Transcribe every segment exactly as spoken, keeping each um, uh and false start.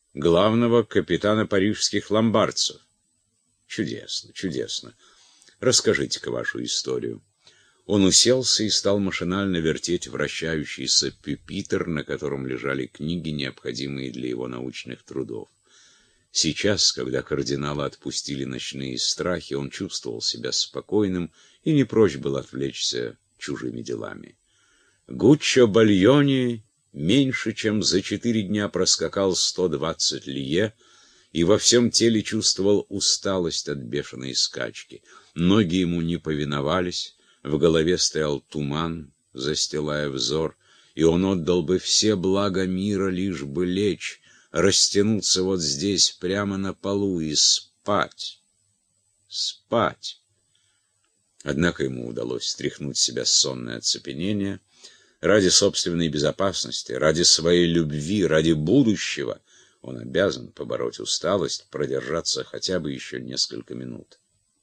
главного капитана парижских ломбардцев. Чудесно, чудесно. Расскажите-ка вашу историю. Он уселся и стал машинально вертеть вращающийся пюпитр, на котором лежали книги, необходимые для его научных трудов. Сейчас, когда кардинала отпустили ночные страхи, он чувствовал себя спокойным и не прочь был отвлечься чужими делами. Гуччо Бальони меньше чем за четыре дня проскакал сто двадцать лье и во всем теле чувствовал усталость от бешеной скачки. Ноги ему не повиновались, в голове стоял туман, застилая взор, и он отдал бы все блага мира, лишь бы лечь, растянуться вот здесь, прямо на полу, и спать. Спать. Однако ему удалось стряхнуть с себя сонное оцепенение. Ради собственной безопасности, ради своей любви, ради будущего он обязан побороть усталость, продержаться хотя бы еще несколько минут.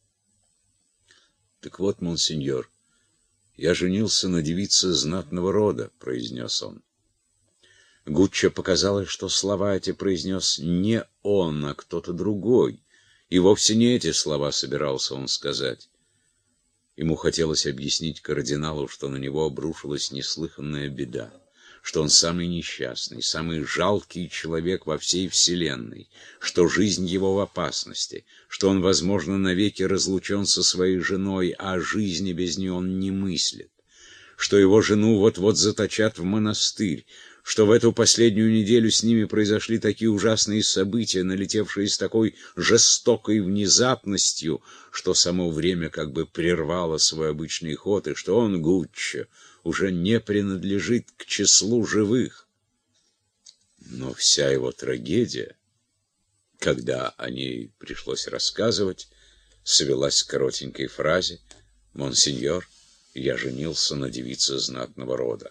«Так вот, монсеньор, я женился на девице знатного рода», — произнес он. Гуччо показалось, что слова эти произнес не он, а кто-то другой, и вовсе не эти слова собирался он сказать. Ему хотелось объяснить кардиналу, что на него обрушилась неслыханная беда, что он самый несчастный, самый жалкий человек во всей вселенной, что жизнь его в опасности, что он, возможно, навеки разлучен со своей женой, а жизни без нее он не мыслит, что его жену вот-вот заточат в монастырь, что в эту последнюю неделю с ними произошли такие ужасные события, налетевшие с такой жестокой внезапностью, что само время как бы прервало свой обычный ход, и что он, Гуччо, уже не принадлежит к числу живых. Но вся его трагедия, когда о ней пришлось рассказывать, свелась к коротенькой фразе: «Монсеньор, я женился на девице знатного рода».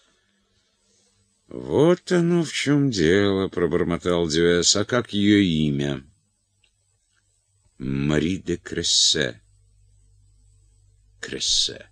«Вот оно в чем дело», — пробормотал Дюэс. «А как ее имя?» «Мари де Крессе». «Крессе».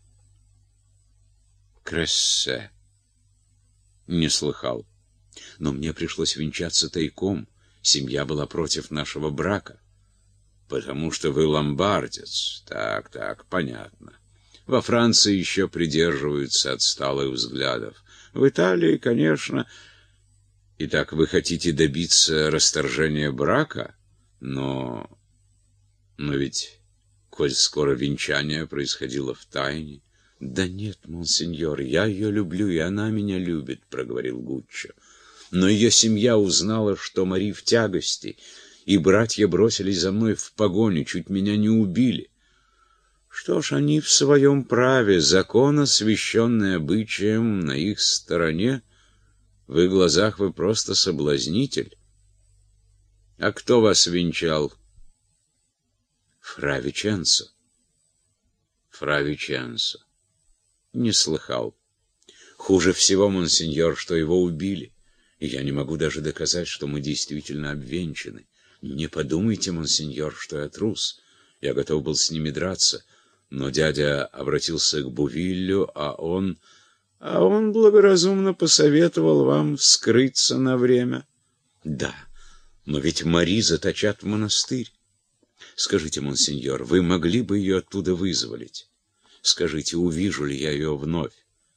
«Крессе». Не слыхал. Но мне пришлось венчаться тайком. Семья была против нашего брака. Потому что вы ломбардец. Так, так, понятно. Во Франции еще придерживаются отсталых взглядов. В Италии, конечно. Итак, вы хотите добиться расторжения брака? Но... Но ведь, коль скоро венчание происходило в тайне... «Да нет, монсеньор, я ее люблю, и она меня любит», — проговорил Гуччо. «Но ее семья узнала, что Мари в тягости, и братья бросились за мной в погоню, чуть меня не убили. Что ж, они в своем праве, закон, освященный обычаем, на их стороне. В их глазах вы просто соблазнитель. А кто вас венчал?» «Фра Виченцо». «Фра Виченцо». Не слыхал. Хуже всего, монсеньор, что его убили, и я не могу даже доказать, что мы действительно обвенчаны. Не подумайте, монсеньор, что я трус. Я готов был с ними драться, но дядя обратился к Бувиллю, а он... А он благоразумно посоветовал вам скрыться на время. Да, но ведь Мари заточат в монастырь. Скажите, монсеньор, вы могли бы ее оттуда вызволить? Скажите, увижу ли я ее вновь?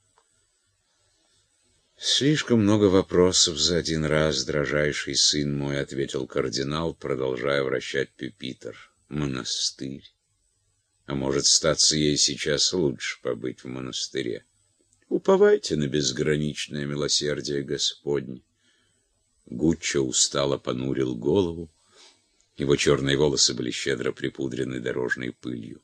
«Слишком много вопросов за один раз, дрожайший сын мой», — ответил кардинал, продолжая вращать пюпитр. «Монастырь? А может, статься ей сейчас лучше побыть в монастыре? Уповайте на безграничное милосердие Господне». Гуччо устало понурил голову. Его черные волосы были щедро припудрены дорожной пылью.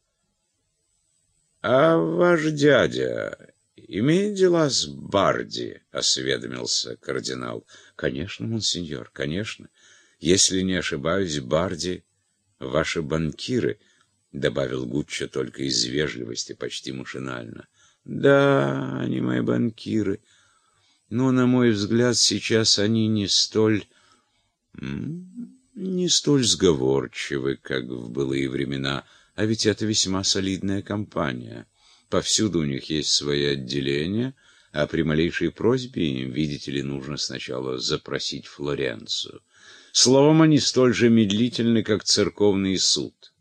«А ваш дядя имеет дела с Барди?» — осведомился кардинал. «Конечно, монсеньор, конечно. Если не ошибаюсь, Барди — ваши банкиры», — добавил Гуччо только из вежливости, почти машинально. «Да, они мои банкиры. Но, на мой взгляд, сейчас они не столь... не столь сговорчивы, как в былые времена». А ведь это весьма солидная компания. Повсюду у них есть свои отделения, а при малейшей просьбе им, видите ли, нужно сначала запросить Флоренцию. Словом, они столь же медлительны, как церковный суд.